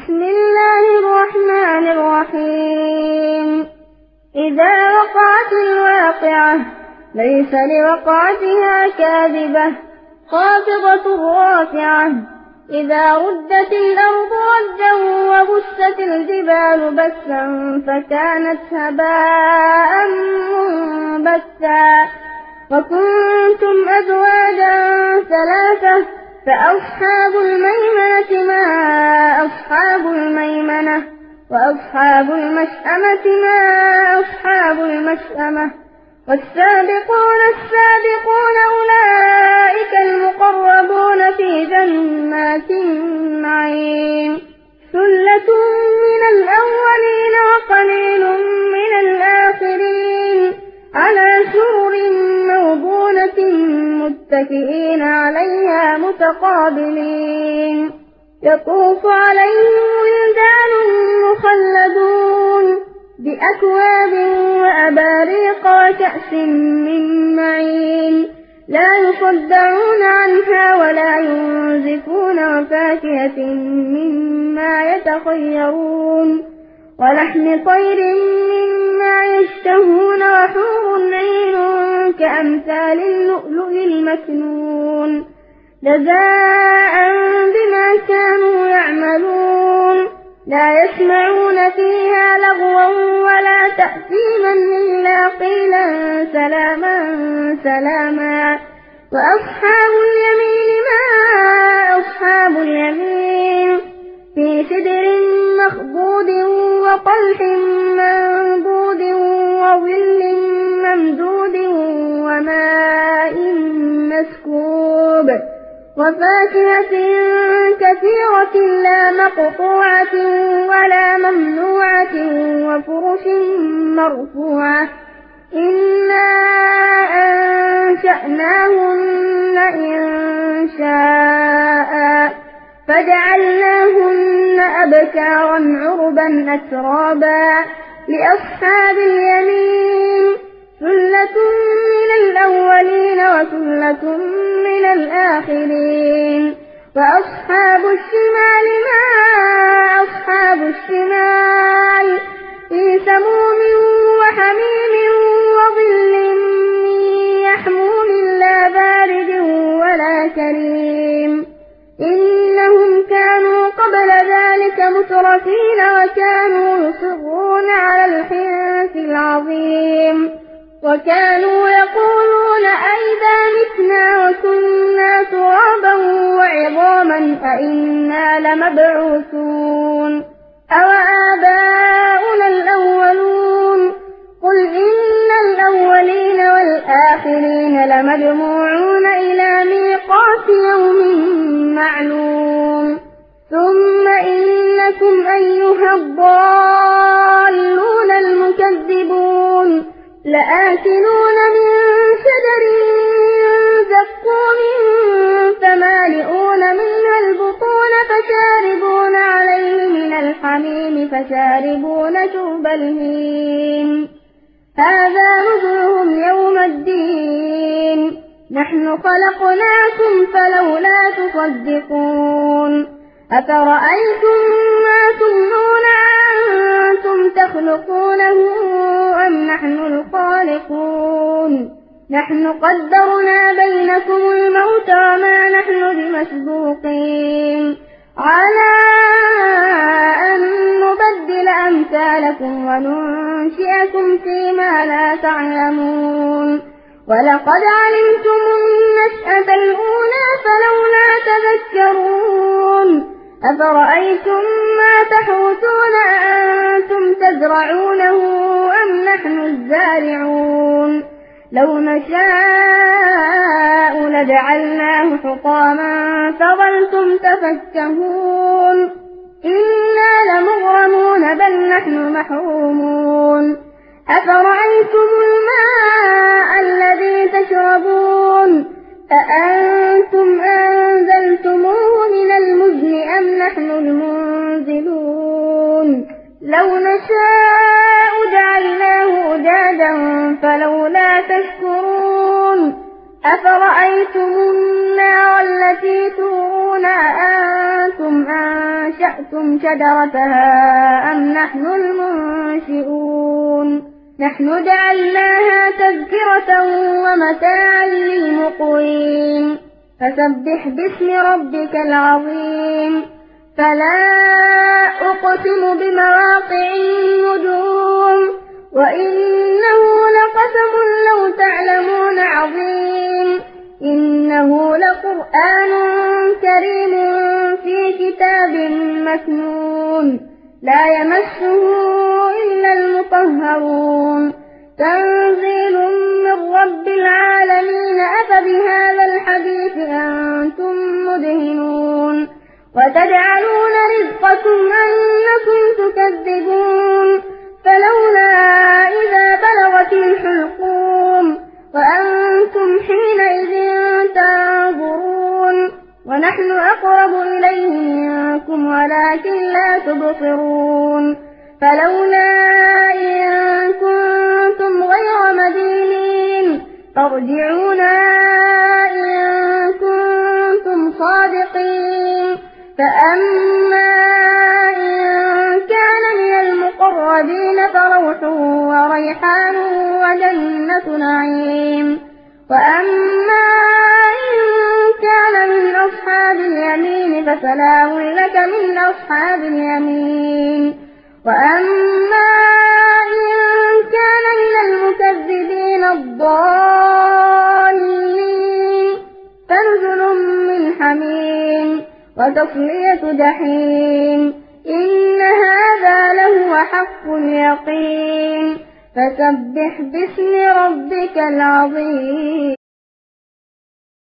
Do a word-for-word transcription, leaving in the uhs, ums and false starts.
بسم الله الرحمن الرحيم إذا وقعت الواقعة ليس لوقعتها كاذبة خافضة رافعة إذا ردت الأرض ردا وبست الجبال بسا فكانت هباء منبثا وكنتم أزواجا ثلاثة فأصحاب الميمنة ما أصحاب الميمنة وأصحاب المشأمة ما أصحاب المشأمة والسابقون السابقون أولئك المقربون في جنات النعيم ثلة من الأولين وقليل من الآخرين على سرر موضونة متكئين عليها متقابلين يطوف عليهم ولدان مخلدون بأكواب وأباريق وكأس من معين لا يصدعون عنها ولا ينزفون وفاكهة مما يتخيرون ولحم طير مما يشتهون وحور عين كأمثال اللؤلؤ المكنون جزاء بما كانوا يعملون لا يسمعون فيها لغوا ولا تأثيما إلا قيلا سلاما سلاما وأصحاب اليمين ما أصحاب اليمين في سدر مخضود وطلح منضود وظل ممدود وماء مسكوب وفاكهة كثيرة لا مقطوعة ولا ممنوعة وفرش مرفوعة إنا أنشأناهن إنشاء فجعلناهن أبكارا عربا أترابا لأصحاب اليمين ثلة من الأولين وثلة من الآخرين وأصحاب الشمال ما أصحاب الشمال في سموم وحميم وظل يحموم لا بارد ولا كريم إنهم كانوا قبل ذلك مترفين وكانوا يصرون على الحنث العظيم وكانوا يقولون أئذا متنا وكنا ترابا وعظاما أئنا لمبعوثون أوآباؤنا الأولون قل إن الأولين والآخرين لمجموعون إلى ميقات يوم معلوم ثم إنكم أيها الضالون المكذبون لآكلون من شجر زقوم فمالئون منها البطون فشاربون عليه من الحميم فشاربون شرب الهيم هذا نزلهم يوم الدين نحن خلقناكم فلولا تصدقون أفرأيتم ما تمنون أنتم تخلقونه أم نحن الخالقون نحن قدرنا بينكم الموت وما نحن بمسبوقين على أن نبدل أمثالكم وننشئكم فيما لا تعلمون ولقد علمتم النشأة الأولى فلولا تذكرون أفرأيتم ما تحوثون أأنتم تزرعونه أم نحن الزارعون لو نشاء لجعلناه حطاما فظلتم تفكهون إنا لمغرمون بل نحن محرومون أفرأيتم الماء الذي تشربون أأنتم أنزلتموه من المزن أم نحن المنزلون لو نشاء جعلناه أجاجا فلولا تشكرون أفرأيتم النار التي تورون أأنتم أنشأتم شجرتها أم نحن المنشئون نحن جعلناها تذكرة ومتاعا للمقوين فسبح باسم ربك العظيم فلا أقسم بمواقع النجوم وإنه لقسم لو تعلمون عظيم إنه لقرآن كريم في كتاب مكنون لا يمسه إلا المطهرون تنزيل من رب العالمين أفبهذا الحديث أنتم مدهنون وتجعلون رزقكم أنكم تكذبون فلولا إذا بلغت الحلقوم وأنتم حينئذ تنظرون ونحن أقرب إليه منكم ولكن لا تبصرون فلولا إن كنتم غير مدينين ترجعونا إن كنتم صادقين فأما إن كان من المقربين فروح وريحان وجنة نعيم وأما إن كان من أصحاب اليمين فسلام لك من أصحاب اليمين وأما إن كان من المكذبين الضالين فنزل من حميم وتصلية جحيم إن هذا لهو حق اليقين فسبح باسم ربك العظيم.